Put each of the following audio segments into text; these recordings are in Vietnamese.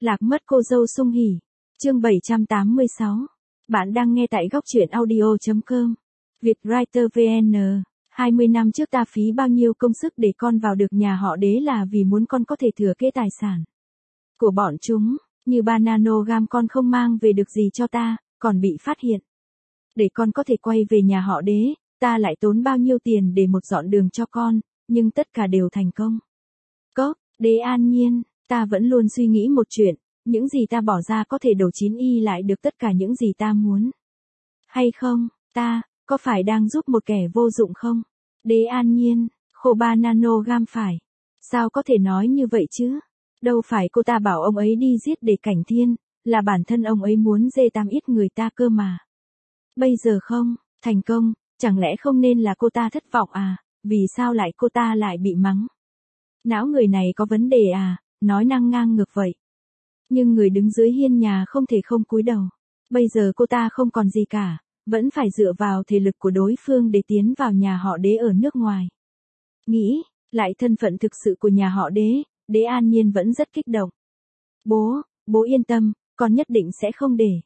Lạc mất cô dâu sung hỉ. Chương 786. Bạn đang nghe tại góc truyện audio.com. Vietwriter VN. 20 năm trước ta phí bao nhiêu công sức để con vào được nhà họ Đế là vì muốn con có thể thừa kế tài sản của bọn chúng, như 3 nanogam con không mang về được gì cho ta, còn bị phát hiện. Để con có thể quay về nhà họ Đế, ta lại tốn bao nhiêu tiền để một dọn đường cho con, nhưng tất cả đều thành công. Cốc, Đế an nhiên, ta vẫn luôn suy nghĩ một chuyện, những gì ta bỏ ra có thể đổ 9 y lại được tất cả những gì ta muốn. Hay không, ta, có phải đang giúp một kẻ vô dụng không? Đế an nhiên, khổ 3 nanogam phải. Sao có thể nói như vậy chứ? Đâu phải cô ta bảo ông ấy đi giết để cảnh thiên, là bản thân ông ấy muốn dê tam ít người ta cơ mà. Bây giờ không, thành công, chẳng lẽ không nên là cô ta thất vọng à, vì sao lại cô ta lại bị mắng? Não người này có vấn đề à, nói năng ngang ngược vậy. Nhưng người đứng dưới hiên nhà không thể không cúi đầu. Bây giờ cô ta không còn gì cả, vẫn phải dựa vào thể lực của đối phương để tiến vào nhà họ Đế ở nước ngoài. Nghĩ lại thân phận thực sự của nhà họ Đế, Đế an nhiên vẫn rất kích động. Bố yên tâm, con nhất định sẽ không để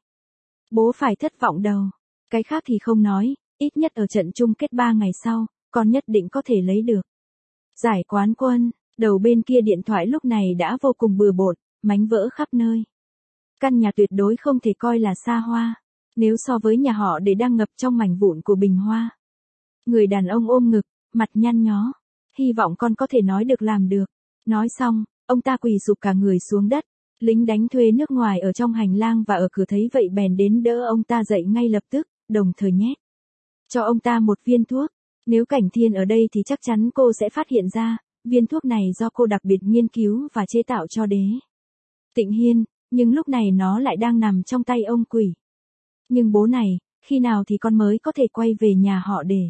bố phải thất vọng đâu. Cái khác thì không nói, ít nhất ở trận chung kết 3 ngày sau, con nhất định có thể lấy được giải quán quân. Đầu bên kia điện thoại lúc này đã vô cùng bừa bộn, mảnh vỡ khắp nơi. Căn nhà tuyệt đối không thể coi là xa hoa, nếu so với nhà họ Đế đang ngập trong mảnh vụn của bình hoa. Người đàn ông ôm ngực, mặt nhăn nhó. Hy vọng con có thể nói được làm được. Nói xong, ông ta quỳ sụp cả người xuống đất. Lính đánh thuê nước ngoài ở trong hành lang và ở cửa thấy vậy bèn đến đỡ ông ta dậy ngay lập tức, đồng thời nhét cho ông ta một viên thuốc. Nếu Cảnh Thiên ở đây thì chắc chắn cô sẽ phát hiện ra, viên thuốc này do cô đặc biệt nghiên cứu và chế tạo cho Đế Tịnh Hiên, nhưng lúc này nó lại đang nằm trong tay ông quỷ. Nhưng bố này, khi nào thì con mới có thể quay về nhà họ Đế?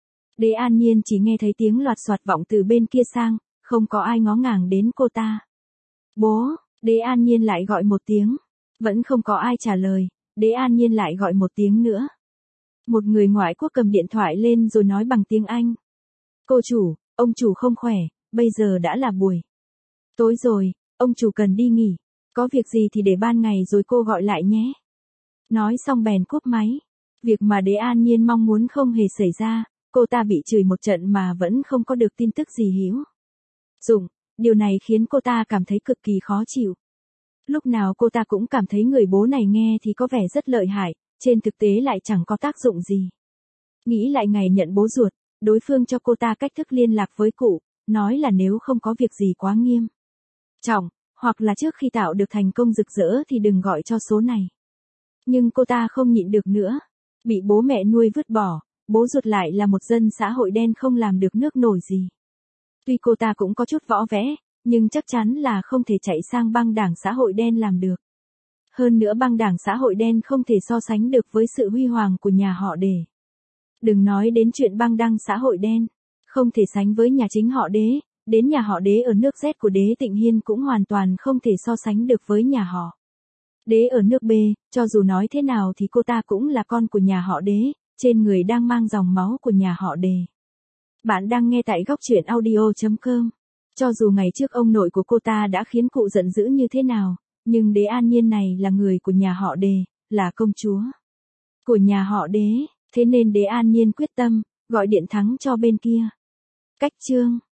Đế an nhiên chỉ nghe thấy tiếng loạt soạt vọng từ bên kia sang, không có ai ngó ngàng đến cô ta. Bố, Đế an nhiên lại gọi một tiếng. Vẫn không có ai trả lời, Đế an nhiên lại gọi một tiếng nữa. Một người ngoại quốc cầm điện thoại lên rồi nói bằng tiếng Anh. Cô chủ, ông chủ không khỏe, bây giờ đã là buổi tối rồi, ông chủ cần đi nghỉ. Có việc gì thì để ban ngày rồi cô gọi lại nhé. Nói xong bèn cúp máy. Việc mà Đế an nhiên mong muốn không hề xảy ra, cô ta bị chửi một trận mà vẫn không có được tin tức gì hữu dụng. Điều này khiến cô ta cảm thấy cực kỳ khó chịu. Lúc nào cô ta cũng cảm thấy người bố này nghe thì có vẻ rất lợi hại, trên thực tế lại chẳng có tác dụng gì. Nghĩ lại ngày nhận bố ruột, đối phương cho cô ta cách thức liên lạc với cụ, nói là nếu không có việc gì quá nghiêm trọng, hoặc là trước khi tạo được thành công rực rỡ thì đừng gọi cho số này. Nhưng cô ta không nhịn được nữa. Bị bố mẹ nuôi vứt bỏ, bố ruột lại là một dân xã hội đen không làm được nước nổi gì. Tuy cô ta cũng có chút võ vẽ, nhưng chắc chắn là không thể chạy sang băng đảng xã hội đen làm được. Hơn nữa băng đảng xã hội đen không thể so sánh được với sự huy hoàng của nhà họ Đế. Đừng nói đến chuyện băng đảng xã hội đen, không thể sánh với nhà chính họ Đế, đến nhà họ Đế ở nước Z của Đế Tịnh Hiên cũng hoàn toàn không thể so sánh được với nhà họ Đế ở nước B, cho dù nói thế nào thì cô ta cũng là con của nhà họ Đế, trên người đang mang dòng máu của nhà họ Đế. Bạn đang nghe tại góc truyện audio.com. Cho dù ngày trước ông nội của cô ta đã khiến cụ giận dữ như thế nào, nhưng Đế an nhiên này là người của nhà họ Đế, là công chúa của nhà họ Đế, thế nên Đế an nhiên quyết tâm gọi điện thắng cho bên kia. Cách chương